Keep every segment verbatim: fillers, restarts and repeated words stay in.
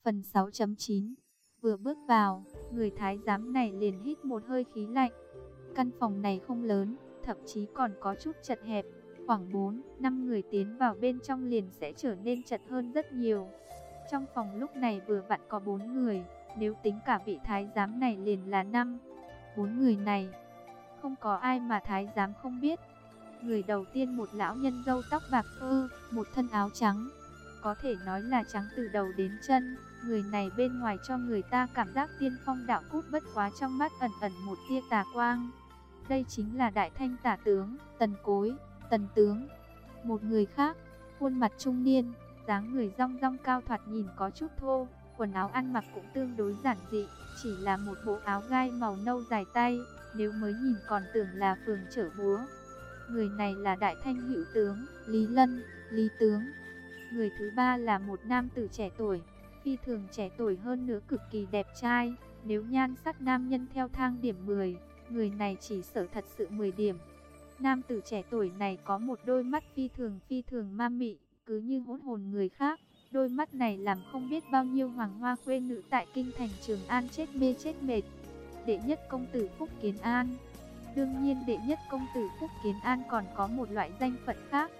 Phần sáu chấm chín. Vừa bước vào, người thái giám này liền hít một hơi khí lạnh. Căn phòng này không lớn, thậm chí còn có chút chật hẹp. Khoảng bốn, năm người tiến vào bên trong liền sẽ trở nên chật hơn rất nhiều. Trong phòng lúc này vừa vặn có bốn người, nếu tính cả vị thái giám này liền là năm. Bốn người này, không có ai mà thái giám không biết. Người đầu tiên một lão nhân râu tóc bạc phơ, một thân áo trắng, có thể nói là trắng từ đầu đến chân. Người này bên ngoài cho người ta cảm giác tiên phong đạo cốt, bất quá trong mắt ẩn ẩn một tia tà quang. Đây chính là Đại Thanh tả tướng Tần Cối, Tần tướng. Một người khác, khuôn mặt trung niên, dáng người rong rong cao, thoạt nhìn có chút thô, quần áo ăn mặc cũng tương đối giản dị, chỉ là một bộ áo gai màu nâu dài tay, nếu mới nhìn còn tưởng là phường chở búa. Người này là Đại Thanh hữu tướng Lý Lân, Lý tướng. Người thứ ba là một nam tử trẻ tuổi, phi thường trẻ tuổi hơn nữa cực kỳ đẹp trai. Nếu nhan sắc nam nhân theo thang điểm mười, người này chỉ sợ thật sự mười điểm. Nam tử trẻ tuổi này có một đôi mắt phi thường phi thường ma mị, cứ như hút hồn người khác. Đôi mắt này làm không biết bao nhiêu hoàng hoa khuê nữ tại kinh thành Trường An chết mê chết mệt. Đệ nhất công tử Phúc Kiến An. Đương nhiên đệ nhất công tử Phúc Kiến An còn có một loại danh phận khác.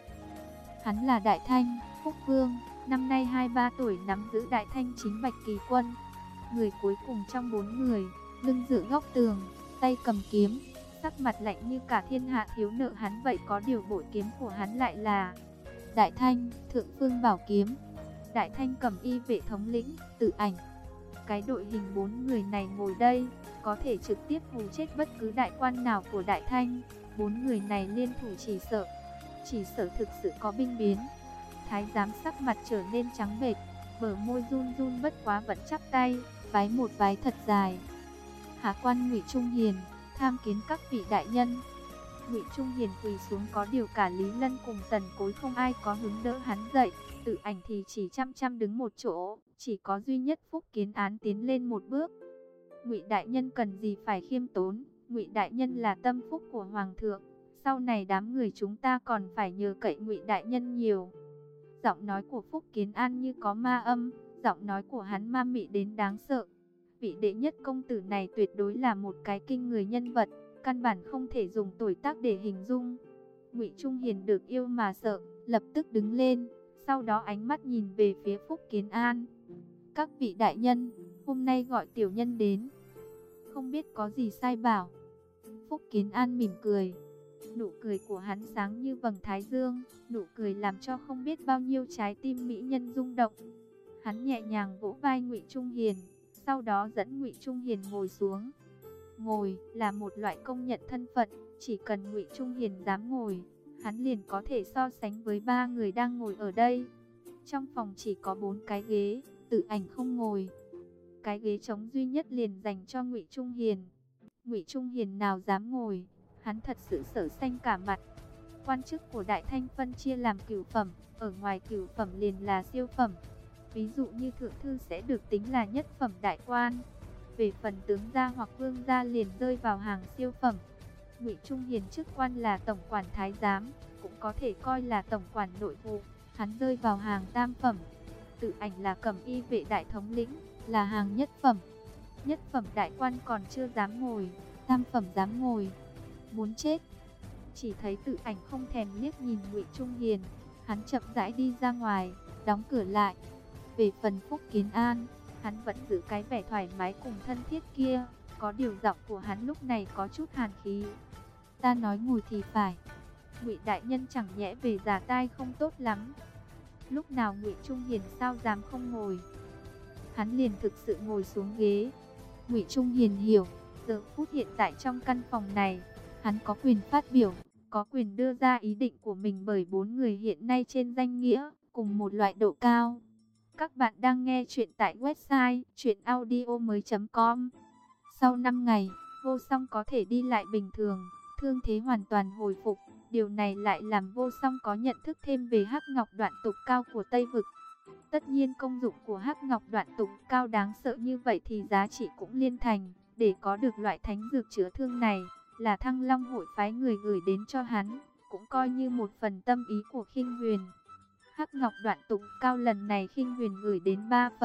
Hắn là Đại Thanh Phúc Vương, năm nay hai mươi ba tuổi, nắm giữ Đại Thanh chính bạch kỳ quân. Người cuối cùng trong bốn người, lưng dựa góc tường, tay cầm kiếm, sắc mặt lạnh như cả thiên hạ thiếu nợ hắn vậy. Có điều bội kiếm của hắn lại là Đại Thanh Thượng Phương Bảo Kiếm. Đại Thanh cầm y vệ thống lĩnh Tự Ảnh. Cái đội hình bốn người này ngồi đây, có thể trực tiếp hù chết bất cứ đại quan nào của Đại Thanh. Bốn người này liên thủ chỉ sợ, chỉ sợ thực sự có binh biến. Thái giám sắc mặt trở nên trắng bệch, bờ môi run run, bất quá vẫn chắp tay, vái một vái thật dài. Hạ quan Ngụy Trung Hiền, tham kiến các vị đại nhân. Ngụy Trung Hiền quỳ xuống, có điều cả Lý Lân cùng Tần Cối không ai có hứng đỡ hắn dậy. Tự Ảnh thì chỉ chăm chăm đứng một chỗ, chỉ có duy nhất Phúc Kiến Án tiến lên một bước. Ngụy đại nhân cần gì phải khiêm tốn, Ngụy đại nhân là tâm phúc của hoàng thượng, sau này đám người chúng ta còn phải nhờ cậy Ngụy đại nhân nhiều. Giọng nói của Phúc Kiến An như có ma âm, giọng nói của hắn ma mị đến đáng sợ. Vị đệ nhất công tử này tuyệt đối là một cái kinh người nhân vật, căn bản không thể dùng tuổi tác để hình dung. Ngụy Trung Hiền được yêu mà sợ, lập tức đứng lên, sau đó ánh mắt nhìn về phía Phúc Kiến An. Các vị đại nhân, hôm nay gọi tiểu nhân đến, không biết có gì sai bảo. Phúc Kiến An mỉm cười. Nụ cười của hắn sáng như vầng thái dương, nụ cười làm cho không biết bao nhiêu trái tim mỹ nhân rung động. Hắn nhẹ nhàng vỗ vai Ngụy Trung Hiền, sau đó dẫn Ngụy Trung Hiền ngồi xuống. Ngồi là một loại công nhận thân phận, chỉ cần Ngụy Trung Hiền dám ngồi, hắn liền có thể so sánh với ba người đang ngồi ở đây. Trong phòng chỉ có bốn cái ghế, Tự Ảnh không ngồi. Cái ghế trống duy nhất liền dành cho Ngụy Trung Hiền. Ngụy Trung Hiền nào dám ngồi, hắn thật sự sợ xanh cả mặt. Quan chức của Đại Thanh phân chia làm cửu phẩm, ở ngoài cửu phẩm liền là siêu phẩm. Ví dụ như thượng thư sẽ được tính là nhất phẩm đại quan. Về phần tướng gia hoặc vương gia liền rơi vào hàng siêu phẩm. Ngụy Trung Hiền chức quan là tổng quản thái giám, cũng có thể coi là tổng quản nội vụ, hắn rơi vào hàng tam phẩm. Tự Ảnh là cầm y vệ đại thống lĩnh, là hàng nhất phẩm. Nhất phẩm đại quan còn chưa dám ngồi, tam phẩm dám ngồi. Muốn chết. Chỉ thấy Tự Ảnh không thèm liếc nhìn Ngụy Trung Hiền, hắn chậm rãi đi ra ngoài, đóng cửa lại. Về phần Phúc Kiến An, hắn vẫn giữ cái vẻ thoải mái cùng thân thiết kia, có điều giọng của hắn lúc này có chút hàn khí. Ta nói ngồi thì phải. Ngụy đại nhân chẳng nhẽ về già tai không tốt lắm. Lúc nào Ngụy Trung Hiền sao dám không ngồi. Hắn liền thực sự ngồi xuống ghế. Ngụy Trung Hiền hiểu, giờ phút hiện tại trong căn phòng này, hắn có quyền phát biểu, có quyền đưa ra ý định của mình, bởi bốn người hiện nay trên danh nghĩa cùng một loại độ cao. Các bạn đang nghe chuyện tại website truyện audio mới chấm com. Sau năm ngày, Vô Song có thể đi lại bình thường, thương thế hoàn toàn hồi phục. Điều này lại làm Vô Song có nhận thức thêm về Hắc Ngọc Đoạn Tục Cao của Tây Vực. Tất nhiên công dụng của Hắc Ngọc Đoạn Tục Cao đáng sợ như vậy thì giá trị cũng liên thành. Để có được loại thánh dược chữa thương này, là Thăng Long hội phái người gửi đến cho hắn, cũng coi như một phần tâm ý của Khinh Huyền. Hắc Ngọc Đoạn Tục Cao lần này Khinh Huyền gửi đến ba phần,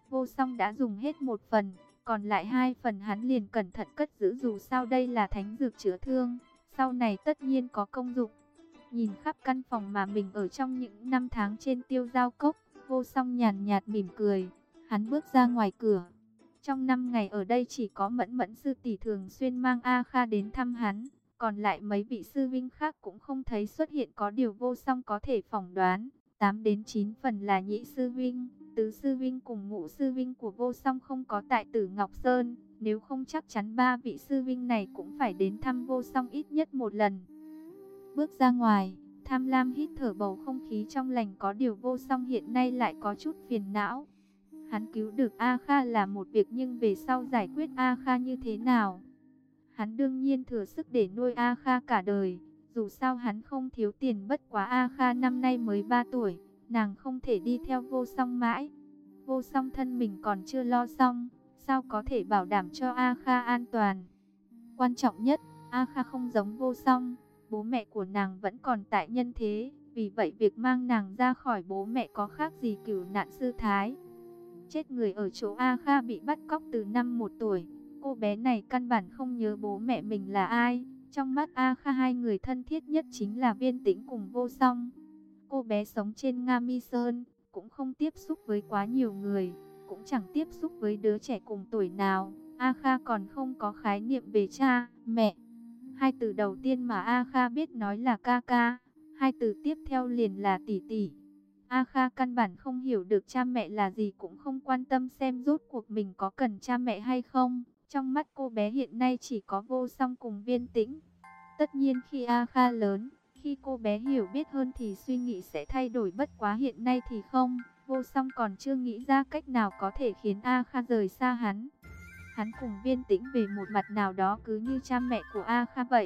Vô Song đã dùng hết một phần, còn lại hai phần hắn liền cẩn thận cất giữ, dù sao đây là thánh dược chữa thương, sau này tất nhiên có công dụng. Nhìn khắp căn phòng mà mình ở trong những năm tháng trên Tiêu Giao Cốc, Vô Song nhàn nhạt mỉm cười, hắn bước ra ngoài cửa. Trong năm ngày ở đây chỉ có Mẫn Mẫn sư tỷ thường xuyên mang A Kha đến thăm hắn, còn lại mấy vị sư vinh khác cũng không thấy xuất hiện, có điều Vô Song có thể phỏng đoán, tám đến chín phần là nhị sư vinh, tứ sư vinh cùng ngũ sư vinh của Vô Song không có tại Tử Ngọc Sơn, nếu không chắc chắn ba vị sư vinh này cũng phải đến thăm Vô Song ít nhất một lần. Bước ra ngoài, Tham Lam hít thở bầu không khí trong lành, có điều Vô Song hiện nay lại có chút phiền não. Hắn cứu được A Kha là một việc, nhưng về sau giải quyết A Kha như thế nào? Hắn đương nhiên thừa sức để nuôi A Kha cả đời, dù sao hắn không thiếu tiền, bất quá A Kha năm nay mới ba tuổi, nàng không thể đi theo Vô Song mãi. Vô Song thân mình còn chưa lo xong, sao có thể bảo đảm cho A Kha an toàn? Quan trọng nhất, A Kha không giống Vô Song, bố mẹ của nàng vẫn còn tại nhân thế, vì vậy việc mang nàng ra khỏi bố mẹ có khác gì cửu nạn sư thái. Chết người ở chỗ A Kha bị bắt cóc từ năm một tuổi, cô bé này căn bản không nhớ bố mẹ mình là ai. Trong mắt A Kha, hai người thân thiết nhất chính là Viên Tĩnh cùng Vô Song. Cô bé sống trên Nga Mi Sơn, cũng không tiếp xúc với quá nhiều người, cũng chẳng tiếp xúc với đứa trẻ cùng tuổi nào. A Kha còn không có khái niệm về cha, mẹ. Hai từ đầu tiên mà A Kha biết nói là ca ca, hai từ tiếp theo liền là tỷ tỷ. A Kha căn bản không hiểu được cha mẹ là gì, cũng không quan tâm xem rốt cuộc mình có cần cha mẹ hay không. Trong mắt cô bé hiện nay chỉ có Vô Song cùng Viên Tĩnh. Tất nhiên khi A Kha lớn, khi cô bé hiểu biết hơn thì suy nghĩ sẽ thay đổi, bất quá hiện nay thì không. Vô Song còn chưa nghĩ ra cách nào có thể khiến A Kha rời xa hắn. Hắn cùng Viên Tĩnh về một mặt nào đó cứ như cha mẹ của A Kha vậy.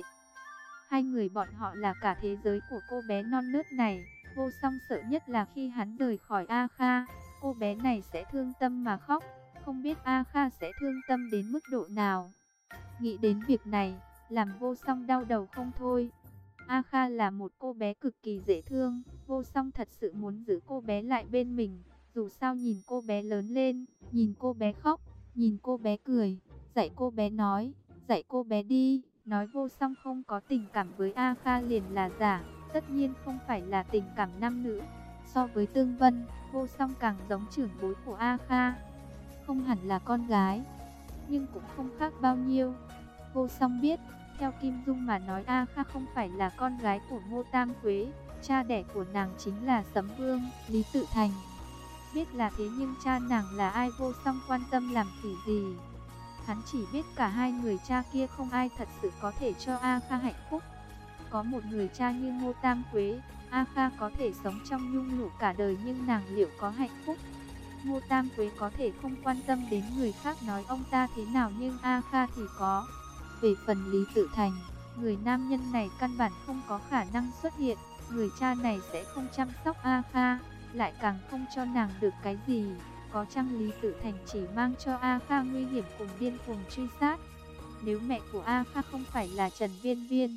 Hai người bọn họ là cả thế giới của cô bé non nớt này. Vô Song sợ nhất là khi hắn rời khỏi A Kha, cô bé này sẽ thương tâm mà khóc, không biết A Kha sẽ thương tâm đến mức độ nào. Nghĩ đến việc này, làm Vô Song đau đầu không thôi. A Kha là một cô bé cực kỳ dễ thương, Vô Song thật sự muốn giữ cô bé lại bên mình. Dù sao nhìn cô bé lớn lên, nhìn cô bé khóc, nhìn cô bé cười, dạy cô bé nói, dạy cô bé đi. Nói Vô Song không có tình cảm với A Kha liền là giả, tất nhiên không phải là tình cảm nam nữ. So với Tương Vân, Vô Song càng giống trưởng bối của A Kha. Không hẳn là con gái, nhưng cũng không khác bao nhiêu. Vô Song biết, theo Kim Dung mà nói, A Kha không phải là con gái của Ngô Tam Quế, cha đẻ của nàng chính là Sấm Vương, Lý Tự Thành. Biết là thế nhưng cha nàng là ai Vô Song quan tâm làm khỉ gì. Hắn chỉ biết cả hai người cha kia không ai thật sự có thể cho A Kha hạnh phúc. Có một người cha như Ngô Tam Quế, A Kha có thể sống trong nhung lụa cả đời, nhưng nàng liệu có hạnh phúc? Ngô Tam Quế có thể không quan tâm đến người khác nói ông ta thế nào, nhưng A Kha thì có. Về phần Lý Tự Thành, người nam nhân này căn bản không có khả năng xuất hiện. Người cha này sẽ không chăm sóc A Kha, lại càng không cho nàng được cái gì. Có chăng Lý Tự Thành chỉ mang cho A Kha nguy hiểm cùng điên cuồng truy sát? Nếu mẹ của A Kha không phải là Trần Viên Viên,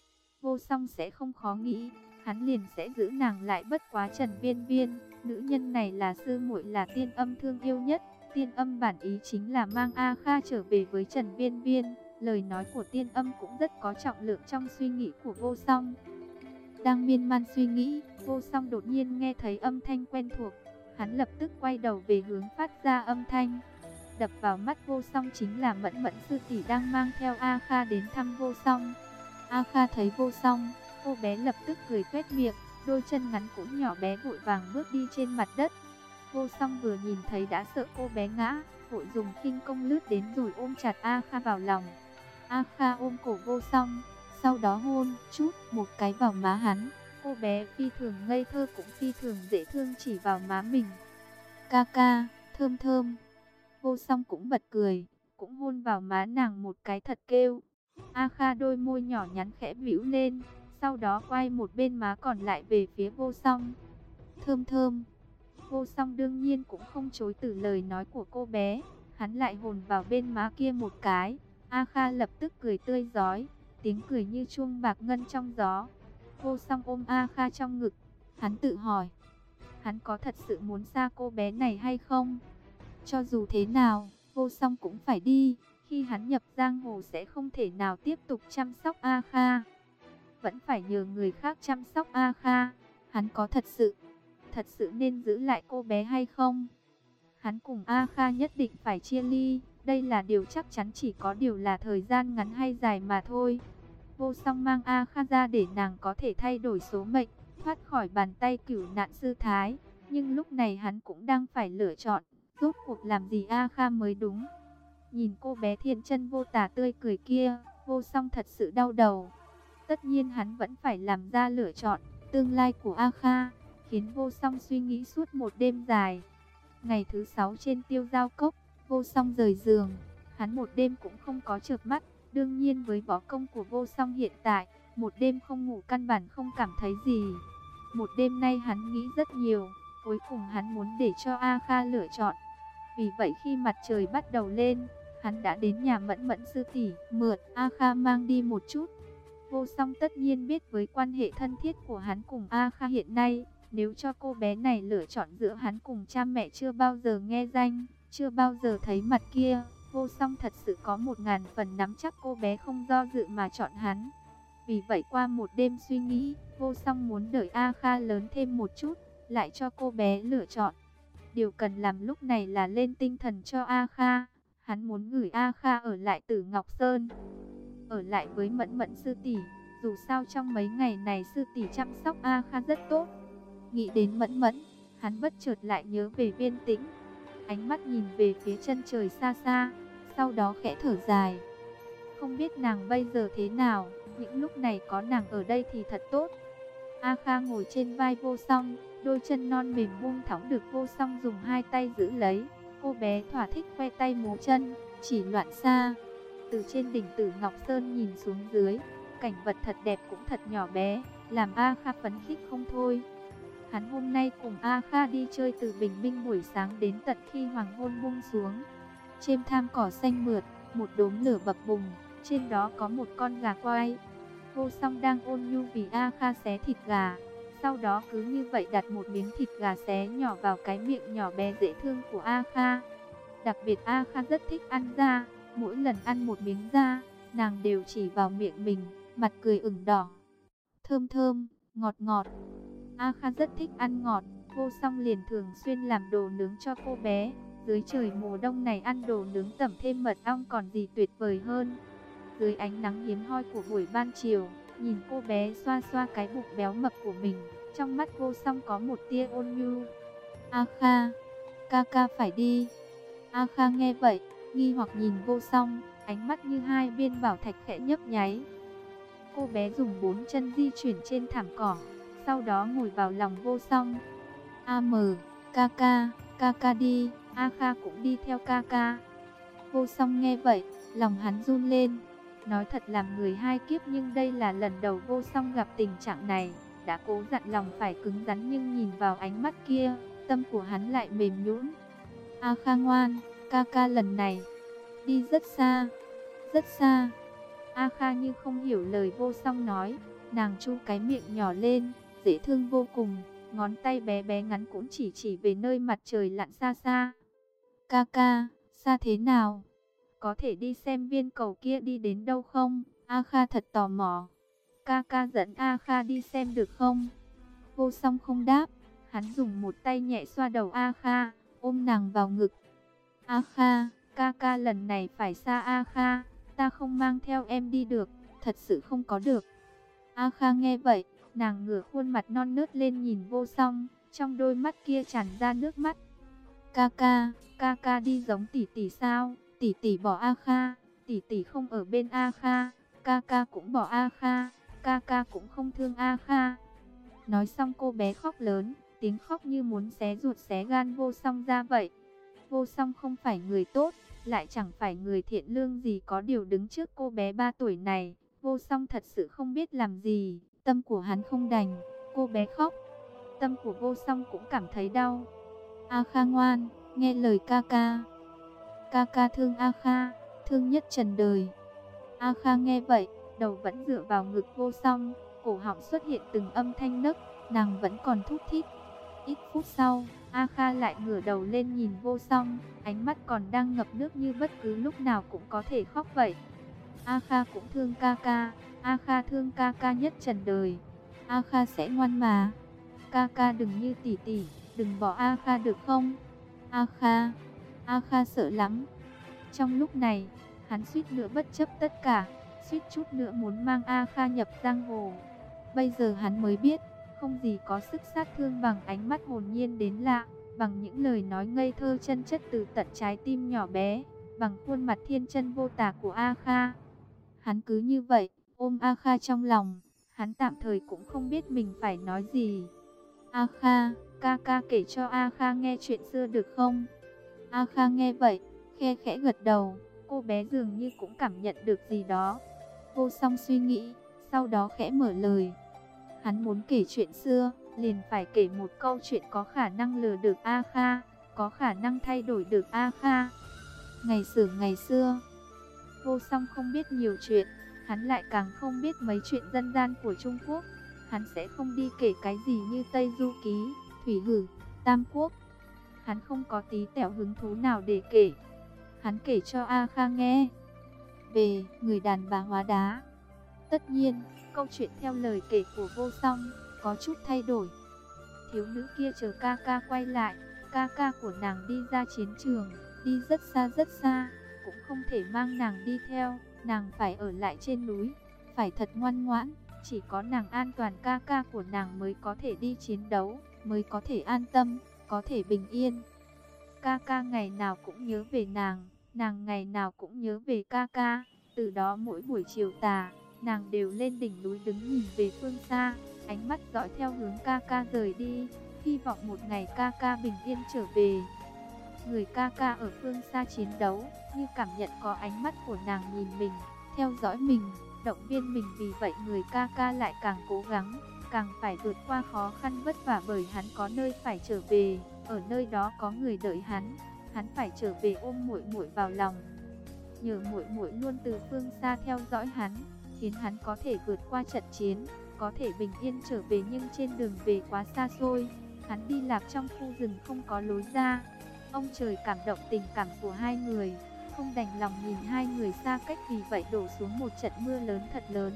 Vô Song sẽ không khó nghĩ, hắn liền sẽ giữ nàng lại. Bất quá Trần Viên Viên, nữ nhân này là sư muội, là Tiên Âm thương yêu nhất. Tiên Âm bản ý chính là mang A Kha trở về với Trần Viên Viên. Lời nói của Tiên Âm cũng rất có trọng lượng trong suy nghĩ của Vô Song. Đang miên man suy nghĩ, Vô Song đột nhiên nghe thấy âm thanh quen thuộc. Hắn lập tức quay đầu về hướng phát ra âm thanh. Đập vào mắt Vô Song chính là Mẫn Mẫn sư tỷ đang mang theo A Kha đến thăm Vô Song. A Kha thấy Vô Song, cô bé lập tức cười tuét miệng, đôi chân ngắn cũng nhỏ bé vội vàng bước đi trên mặt đất. Vô Song vừa nhìn thấy đã sợ cô bé ngã, vội dùng khinh công lướt đến rồi ôm chặt A Kha vào lòng. A Kha ôm cổ Vô Song, sau đó hôn chút một cái vào má hắn. Cô bé phi thường ngây thơ cũng phi thường dễ thương chỉ vào má mình. Ca ca, thơm thơm. Vô Song cũng bật cười, cũng hôn vào má nàng một cái thật kêu. A Kha đôi môi nhỏ nhắn khẽ bĩu lên, sau đó quay một bên má còn lại về phía Vô Song. Thơm thơm. Vô Song đương nhiên cũng không chối từ lời nói của cô bé, hắn lại hôn vào bên má kia một cái. A Kha lập tức cười tươi rói, tiếng cười như chuông bạc ngân trong gió. Vô Song ôm A Kha trong ngực, hắn tự hỏi, hắn có thật sự muốn xa cô bé này hay không? Cho dù thế nào, Vô Song cũng phải đi. Khi hắn nhập giang hồ sẽ không thể nào tiếp tục chăm sóc A Kha. Vẫn phải nhờ người khác chăm sóc A Kha. Hắn có thật sự, thật sự nên giữ lại cô bé hay không? Hắn cùng A Kha nhất định phải chia ly. Đây là điều chắc chắn, chỉ có điều là thời gian ngắn hay dài mà thôi. Vô Song mang A Kha ra để nàng có thể thay đổi số mệnh, thoát khỏi bàn tay cửu nạn sư thái. Nhưng lúc này hắn cũng đang phải lựa chọn, rốt cuộc làm gì A Kha mới đúng. Nhìn cô bé thiên chân vô tà tươi cười kia, Vô Song thật sự đau đầu. Tất nhiên hắn vẫn phải làm ra lựa chọn, tương lai của A Kha, khiến Vô Song suy nghĩ suốt một đêm dài. Ngày thứ sáu trên Tiêu Giao Cốc, Vô Song rời giường, hắn một đêm cũng không có chợp mắt. Đương nhiên với võ công của Vô Song hiện tại, một đêm không ngủ căn bản không cảm thấy gì. Một đêm nay hắn nghĩ rất nhiều, cuối cùng hắn muốn để cho A Kha lựa chọn. Vì vậy khi mặt trời bắt đầu lên, hắn đã đến nhà Mẫn Mẫn sư tỷ mượn A Kha mang đi một chút. Vô Song tất nhiên biết với quan hệ thân thiết của hắn cùng A Kha hiện nay, nếu cho cô bé này lựa chọn giữa hắn cùng cha mẹ chưa bao giờ nghe danh, chưa bao giờ thấy mặt kia, Vô Song thật sự có một ngàn phần nắm chắc cô bé không do dự mà chọn hắn. Vì vậy qua một đêm suy nghĩ, Vô Song muốn đợi A Kha lớn thêm một chút, lại cho cô bé lựa chọn. Điều cần làm lúc này là lên tinh thần cho A Kha. Hắn muốn gửi A Kha ở lại Tử Ngọc Sơn, ở lại với Mẫn Mẫn sư tỷ. Dù sao trong mấy ngày này sư tỷ chăm sóc A Kha rất tốt. Nghĩ đến Mẫn Mẫn, hắn bất chợt lại nhớ về Viên Tĩnh. Ánh mắt nhìn về phía chân trời xa xa, sau đó khẽ thở dài. Không biết nàng bây giờ thế nào, những lúc này có nàng ở đây thì thật tốt. A Kha ngồi trên vai Vô Song, đôi chân non mềm buông thõng được Vô Song dùng hai tay giữ lấy. Cô bé thỏa thích khoe tay múa chân, chỉ loạn xa. Từ trên đỉnh Tử Ngọc Sơn nhìn xuống dưới, cảnh vật thật đẹp cũng thật nhỏ bé, làm A Kha phấn khích không thôi. Hắn hôm nay cùng A Kha đi chơi từ bình minh buổi sáng đến tận khi hoàng hôn buông xuống. Trên tham cỏ xanh mượt, một đốm lửa bập bùng, trên đó có một con gà quay. Vô Song đang ôn nhu vì A Kha xé thịt gà, sau đó cứ như vậy đặt một miếng thịt gà xé nhỏ vào cái miệng nhỏ bé dễ thương của A Kha. Đặc biệt A Kha rất thích ăn da, mỗi lần ăn một miếng da, nàng đều chỉ vào miệng mình, mặt cười ửng đỏ. Thơm thơm, ngọt ngọt. A Kha rất thích ăn ngọt, Vô Song liền thường xuyên làm đồ nướng cho cô bé. Dưới trời mùa đông này ăn đồ nướng tẩm thêm mật ong còn gì tuyệt vời hơn. Dưới ánh nắng hiếm hoi của buổi ban chiều, nhìn cô bé xoa xoa cái bụng béo mập của mình, trong mắt Vô Song có một tia ôn nhu. A Kha, ca ca phải đi. A Kha nghe vậy, nghi hoặc nhìn Vô Song, ánh mắt như hai viên bảo thạch khẽ nhấp nháy. Cô bé dùng bốn chân di chuyển trên thảm cỏ, sau đó ngồi vào lòng Vô Song. A mờ, ca ca, ca ca đi. A Kha cũng đi theo ca ca. Vô Song nghe vậy, lòng hắn run lên. Nói thật làm người hai kiếp, nhưng đây là lần đầu Vô Song gặp tình trạng này. Đã cố dặn lòng phải cứng rắn, nhưng nhìn vào ánh mắt kia, tâm của hắn lại mềm nhũn. A Kha ngoan, ca ca lần này đi rất xa, rất xa. A Kha như không hiểu lời Vô Song nói, nàng chu cái miệng nhỏ lên, dễ thương vô cùng, ngón tay bé bé ngắn cũng chỉ chỉ về nơi mặt trời lặn xa xa. Ca ca, xa thế nào? Có thể đi xem viên cầu kia đi đến đâu không? A Kha thật tò mò. Ca ca dẫn A Kha đi xem được không? Vô Song không đáp, hắn dùng một tay nhẹ xoa đầu A Kha, ôm nàng vào ngực. A Kha, ca ca lần này phải xa A Kha, ta không mang theo em đi được, thật sự không có được. A Kha nghe vậy, nàng ngửa khuôn mặt non nớt lên nhìn Vô Song, trong đôi mắt kia tràn ra nước mắt. Ca ca, ca ca đi giống tỷ tỷ sao? Tỷ tỷ bỏ A Kha, tỷ tỷ không ở bên A Kha, ca ca cũng bỏ A Kha, ca ca cũng không thương A Kha. Nói xong cô bé khóc lớn, tiếng khóc như muốn xé ruột xé gan Vô Song ra vậy. Vô Song không phải người tốt, lại chẳng phải người thiện lương gì, có điều đứng trước cô bé ba tuổi này, Vô Song thật sự không biết làm gì, tâm của hắn không đành, cô bé khóc, tâm của Vô Song cũng cảm thấy đau. A Kha ngoan, nghe lời ca ca. Ca ca thương A Kha, thương nhất trần đời. A Kha nghe vậy, đầu vẫn dựa vào ngực Vô Song, cổ họng xuất hiện từng âm thanh nấc, nàng vẫn còn thút thít. Ít phút sau, A Kha lại ngửa đầu lên nhìn Vô Song, ánh mắt còn đang ngập nước như bất cứ lúc nào cũng có thể khóc vậy. A Kha cũng thương ca ca, A Kha thương ca ca nhất trần đời. A Kha sẽ ngoan mà. Ca ca đừng như tỷ tỷ, đừng bỏ A Kha được không? A Kha, A Kha sợ lắm. Trong lúc này, hắn suýt nữa bất chấp tất cả, suýt chút nữa muốn mang A Kha nhập giang hồ. Bây giờ hắn mới biết, không gì có sức sát thương bằng ánh mắt hồn nhiên đến lạ, bằng những lời nói ngây thơ chân chất từ tận trái tim nhỏ bé, bằng khuôn mặt thiên chân vô tà của A Kha. Hắn cứ như vậy, ôm A Kha trong lòng, hắn tạm thời cũng không biết mình phải nói gì. A Kha, ca ca kể cho A Kha nghe chuyện xưa được không? A Kha nghe vậy, khe khẽ gật đầu, cô bé dường như cũng cảm nhận được gì đó. Vô Song suy nghĩ, sau đó khẽ mở lời. Hắn muốn kể chuyện xưa, liền phải kể một câu chuyện có khả năng lừa được A Kha, có khả năng thay đổi được A Kha. Ngày xưa ngày xưa, Vô Song không biết nhiều chuyện, hắn lại càng không biết mấy chuyện dân gian của Trung Quốc. Hắn sẽ không đi kể cái gì như Tây Du Ký, Thủy Hử, Tam Quốc. Hắn không có tí tẹo hứng thú nào để kể. Hắn kể cho A Kha nghe về người đàn bà hóa đá. Tất nhiên, câu chuyện theo lời kể của Vô Song có chút thay đổi. Thiếu nữ kia chờ ca ca quay lại, ca ca của nàng đi ra chiến trường, đi rất xa rất xa, cũng không thể mang nàng đi theo, nàng phải ở lại trên núi, phải thật ngoan ngoãn, chỉ có nàng an toàn ca ca của nàng mới có thể đi chiến đấu, mới có thể an tâm, có thể bình yên. Ca ca ngày nào cũng nhớ về nàng, nàng ngày nào cũng nhớ về ca ca, từ đó mỗi buổi chiều tà, nàng đều lên đỉnh núi đứng nhìn về phương xa, ánh mắt dõi theo hướng ca ca rời đi, hy vọng một ngày ca ca bình yên trở về. Người ca ca ở phương xa chiến đấu, như cảm nhận có ánh mắt của nàng nhìn mình, theo dõi mình, động viên mình, vì vậy người ca ca lại càng cố gắng, càng phải vượt qua khó khăn vất vả bởi hắn có nơi phải trở về, ở nơi đó có người đợi hắn, hắn phải trở về ôm muội muội vào lòng. Nhờ muội muội luôn từ phương xa theo dõi hắn, khiến hắn có thể vượt qua trận chiến, có thể bình yên trở về, nhưng trên đường về quá xa xôi, hắn đi lạc trong khu rừng không có lối ra. Ông trời cảm động tình cảm của hai người, không đành lòng nhìn hai người xa cách, vì vậy đổ xuống một trận mưa lớn thật lớn.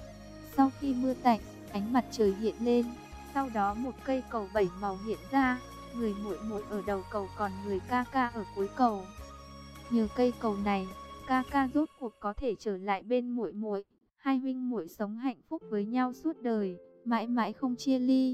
Sau khi mưa tạnh, ánh mặt trời hiện lên, sau đó một cây cầu bảy màu hiện ra, người muội muội ở đầu cầu, còn người ca ca ở cuối cầu. Nhờ cây cầu này, ca ca rốt cuộc có thể trở lại bên muội muội, hai huynh muội sống hạnh phúc với nhau suốt đời, mãi mãi không chia ly.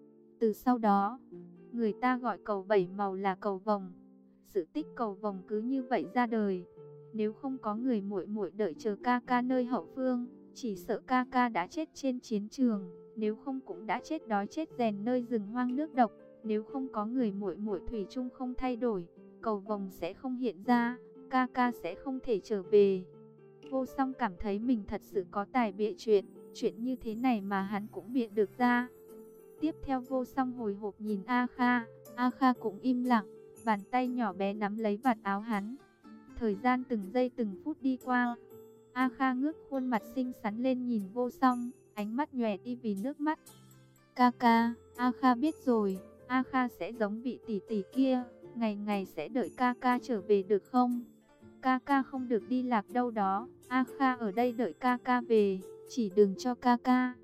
Từ sau đó, người ta gọi cầu bảy màu là cầu vồng. Sự tích cầu vồng cứ như vậy ra đời. Nếu không có người muội muội đợi chờ ca ca nơi hậu phương, chỉ sợ ca ca đã chết trên chiến trường, nếu không cũng đã chết đói chết rèn nơi rừng hoang nước độc. Nếu không có người muội muội thủy chung không thay đổi, cầu vồng sẽ không hiện ra, ca ca sẽ không thể trở về. Vô Song cảm thấy mình thật sự có tài bịa chuyện, chuyện như thế này mà hắn cũng bịa được ra. Tiếp theo Vô Song hồi hộp nhìn A Kha, A Kha cũng im lặng, bàn tay nhỏ bé nắm lấy vạt áo hắn. Thời gian từng giây từng phút đi qua, A Kha ngước khuôn mặt xinh xắn lên nhìn Vô Song, ánh mắt nhòe đi vì nước mắt. Ca ca, A Kha biết rồi, A Kha sẽ giống vị tỷ tỷ kia, ngày ngày sẽ đợi ca ca trở về được không? Ca ca không được đi lạc đâu đó, A Kha ở đây đợi ca ca về, chỉ đừng cho ca ca.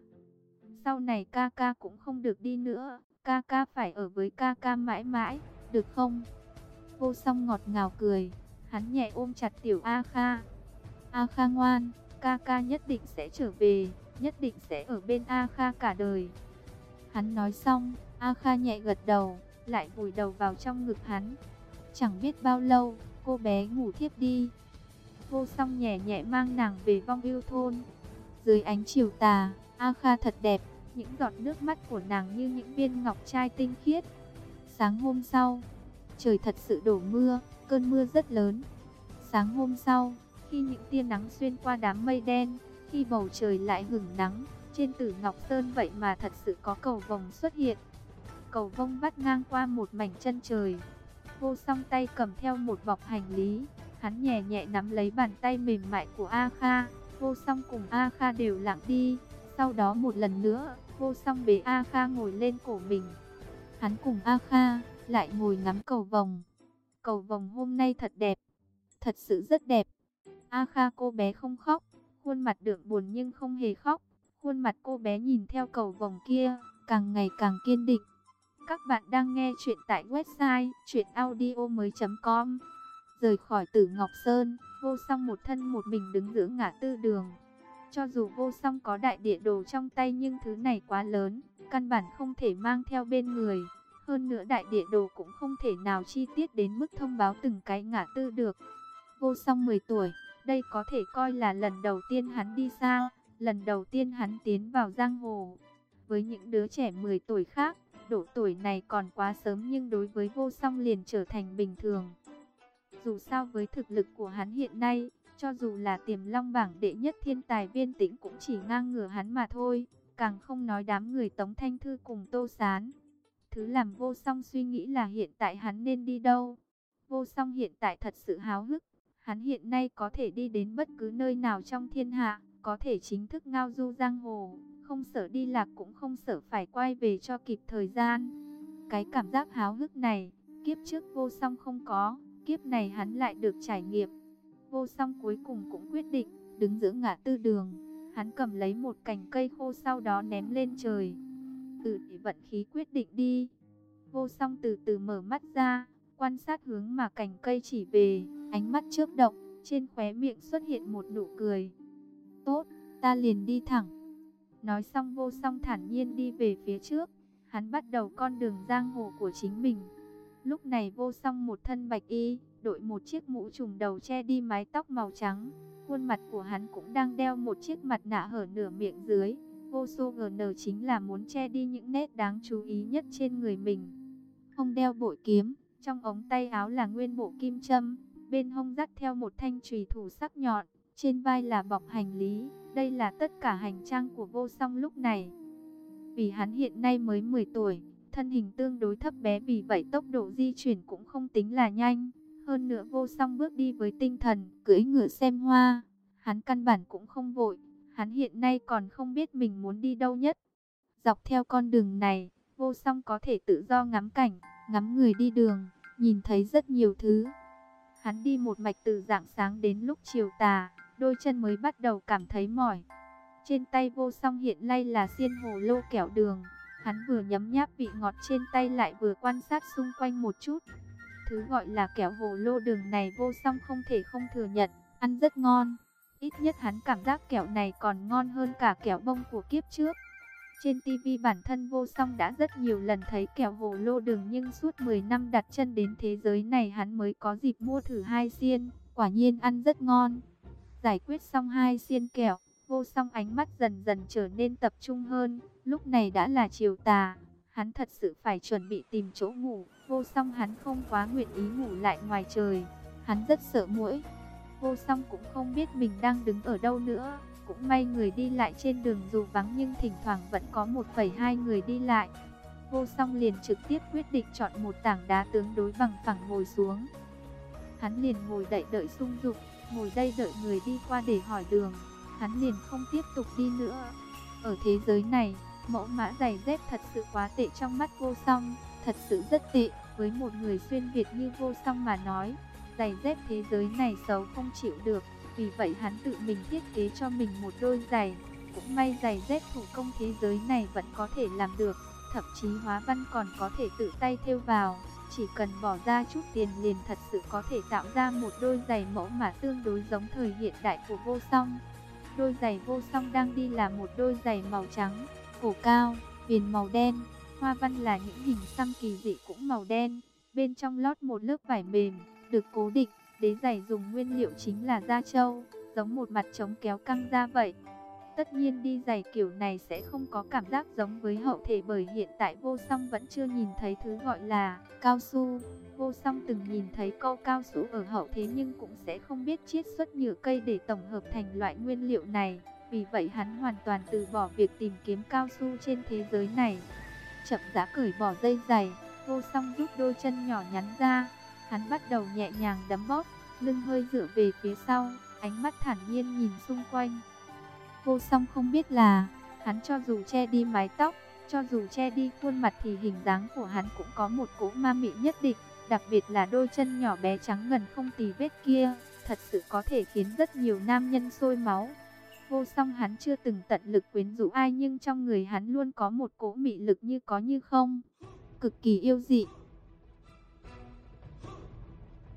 Sau này ca ca cũng không được đi nữa, ca ca phải ở với ca ca mãi mãi, được không? Vô Song ngọt ngào cười, hắn nhẹ ôm chặt tiểu A Kha. A Kha ngoan, ca ca nhất định sẽ trở về, nhất định sẽ ở bên A Kha cả đời. Hắn nói xong, A Kha nhẹ gật đầu, lại vùi đầu vào trong ngực hắn. Chẳng biết bao lâu, cô bé ngủ thiếp đi. Vô Song nhẹ nhẹ mang nàng về vong ưu thôn. Dưới ánh chiều tà, A Kha thật đẹp, những giọt nước mắt của nàng như những viên ngọc trai tinh khiết. Sáng hôm sau, trời thật sự đổ mưa, cơn mưa rất lớn. Sáng hôm sau, khi những tia nắng xuyên qua đám mây đen, khi bầu trời lại hửng nắng, trên Tử Ngọc Sơn vậy mà thật sự có cầu vồng xuất hiện. Cầu vồng vắt ngang qua một mảnh chân trời. Vô Song tay cầm theo một bọc hành lý, hắn nhẹ nhẹ nắm lấy bàn tay mềm mại của A Kha. Vô Song cùng A Kha đều lặng đi. Sau đó một lần nữa, Vô Song bế A Kha ngồi lên cổ mình. Hắn cùng A Kha lại ngồi ngắm cầu vồng. Cầu vồng hôm nay thật đẹp, thật sự rất đẹp. A Kha cô bé không khóc, khuôn mặt đượm buồn nhưng không hề khóc. Khuôn mặt cô bé nhìn theo cầu vồng kia, càng ngày càng kiên định. Các bạn đang nghe chuyện tại website truyện audio mới chấm com. Rời khỏi Tử Ngọc Sơn, Vô Song một thân một mình đứng giữa ngã tư đường. Cho dù Vô Song có đại địa đồ trong tay nhưng thứ này quá lớn, căn bản không thể mang theo bên người. Hơn nữa đại địa đồ cũng không thể nào chi tiết đến mức thông báo từng cái ngã tư được. Vô Song mười tuổi, đây có thể coi là lần đầu tiên hắn đi xa, lần đầu tiên hắn tiến vào giang hồ. Với những đứa trẻ mười tuổi khác, độ tuổi này còn quá sớm nhưng đối với Vô Song liền trở thành bình thường. Dù sao với thực lực của hắn hiện nay, cho dù là Tiềm Long bảng đệ nhất thiên tài Viên Tĩnh cũng chỉ ngang ngửa hắn mà thôi, càng không nói đám người Tống Thanh Thư cùng Tô Sán. Thứ làm Vô Song suy nghĩ là hiện tại hắn nên đi đâu. Vô Song hiện tại thật sự háo hức, hắn hiện nay có thể đi đến bất cứ nơi nào trong thiên hạ, có thể chính thức ngao du giang hồ, không sợ đi lạc cũng không sợ phải quay về cho kịp thời gian. Cái cảm giác háo hức này, kiếp trước Vô Song không có, kiếp này hắn lại được trải nghiệm. Vô Song cuối cùng cũng quyết định, đứng giữa ngã tư đường, hắn cầm lấy một cành cây khô sau đó ném lên trời. Từ để vận khí quyết định đi. Vô Song từ từ mở mắt ra, quan sát hướng mà cành cây chỉ về, ánh mắt chớp động, trên khóe miệng xuất hiện một nụ cười. Tốt, ta liền đi thẳng. Nói xong Vô Song thản nhiên đi về phía trước, hắn bắt đầu con đường giang hồ của chính mình. Lúc này Vô Song một thân bạch y, đội một chiếc mũ trùm đầu che đi mái tóc màu trắng. Khuôn mặt của hắn cũng đang đeo một chiếc mặt nạ hở nửa miệng dưới. Vô số giê en chính là muốn che đi những nét đáng chú ý nhất trên người mình. Không đeo bội kiếm, trong ống tay áo là nguyên bộ kim châm, bên hông dắt theo một thanh chùy thủ sắc nhọn, trên vai là bọc hành lý. Đây là tất cả hành trang của Vô Song lúc này. Vì hắn hiện nay mới mười tuổi, thân hình tương đối thấp bé, vì vậy tốc độ di chuyển cũng không tính là nhanh. Hơn nữa Vô Song bước đi với tinh thần, cưỡi ngựa xem hoa. Hắn căn bản cũng không vội, hắn hiện nay còn không biết mình muốn đi đâu nhất. Dọc theo con đường này, Vô Song có thể tự do ngắm cảnh, ngắm người đi đường, nhìn thấy rất nhiều thứ. Hắn đi một mạch từ rạng sáng đến lúc chiều tà, đôi chân mới bắt đầu cảm thấy mỏi. Trên tay Vô Song hiện nay là xiên hồ lô kẹo đường. Hắn vừa nhấm nháp vị ngọt trên tay lại vừa quan sát xung quanh một chút. Thứ gọi là kẹo hồ lô đường này Vô Song không thể không thừa nhận, ăn rất ngon. Ít nhất hắn cảm giác kẹo này còn ngon hơn cả kẹo bông của kiếp trước. Trên ti vi bản thân Vô Song đã rất nhiều lần thấy kẹo hồ lô đường, nhưng suốt mười năm đặt chân đến thế giới này hắn mới có dịp mua thử hai xiên, quả nhiên ăn rất ngon. Giải quyết xong hai xiên kẹo, Vô Song ánh mắt dần dần trở nên tập trung hơn. Lúc này đã là chiều tà, hắn thật sự phải chuẩn bị tìm chỗ ngủ. Vô Song hắn không quá nguyện ý ngủ lại ngoài trời, hắn rất sợ muỗi. Vô Song cũng không biết mình đang đứng ở đâu nữa. Cũng may người đi lại trên đường dù vắng nhưng thỉnh thoảng vẫn có một phẩy hai người đi lại. Vô Song liền trực tiếp quyết định chọn một tảng đá tương đối bằng phẳng ngồi xuống. Hắn liền ngồi đậy đợi sung dục, ngồi đây đợi người đi qua để hỏi đường. Hắn liền không tiếp tục đi nữa. Ở thế giới này, mẫu mã giày dép thật sự quá tệ trong mắt Vô Song, thật sự rất tệ. Với một người xuyên Việt như Vô Song mà nói, giày dép thế giới này xấu không chịu được. Vì vậy hắn tự mình thiết kế cho mình một đôi giày. Cũng may giày dép thủ công thế giới này vẫn có thể làm được. Thậm chí hóa văn còn có thể tự tay thêu vào. Chỉ cần bỏ ra chút tiền liền thật sự có thể tạo ra một đôi giày mẫu mã tương đối giống thời hiện đại của Vô Song. Đôi giày Vô Song đang đi là một đôi giày màu trắng, cổ cao, viền màu đen. Hoa văn là những hình xăm kỳ dị cũng màu đen. Bên trong lót một lớp vải mềm, được cố định. Đế giày dùng nguyên liệu chính là da trâu, giống một mặt trống kéo căng ra vậy. Tất nhiên đi giày kiểu này sẽ không có cảm giác giống với hậu thể, bởi hiện tại Vô Song vẫn chưa nhìn thấy thứ gọi là cao su. Vô Song từng nhìn thấy câu cao su ở hậu thế nhưng cũng sẽ không biết chiết xuất nhựa cây để tổng hợp thành loại nguyên liệu này. Vì vậy hắn hoàn toàn từ bỏ việc tìm kiếm cao su trên thế giới này. Chậm rãi cởi bỏ dây giày, Vô Song rút đôi chân nhỏ nhắn ra. Hắn bắt đầu nhẹ nhàng đấm bóp, lưng hơi dựa về phía sau, ánh mắt thản nhiên nhìn xung quanh. Vô Song không biết là, hắn cho dù che đi mái tóc, Cho dù che đi khuôn mặt thì hình dáng của hắn cũng có một cỗ ma mị nhất định, đặc biệt là đôi chân nhỏ bé trắng ngần không tì vết kia, thật sự có thể khiến rất nhiều nam nhân sôi máu. Vô Song hắn chưa từng tận lực quyến rũ ai, nhưng trong người hắn luôn có một cỗ mị lực như có như không, cực kỳ yêu dị.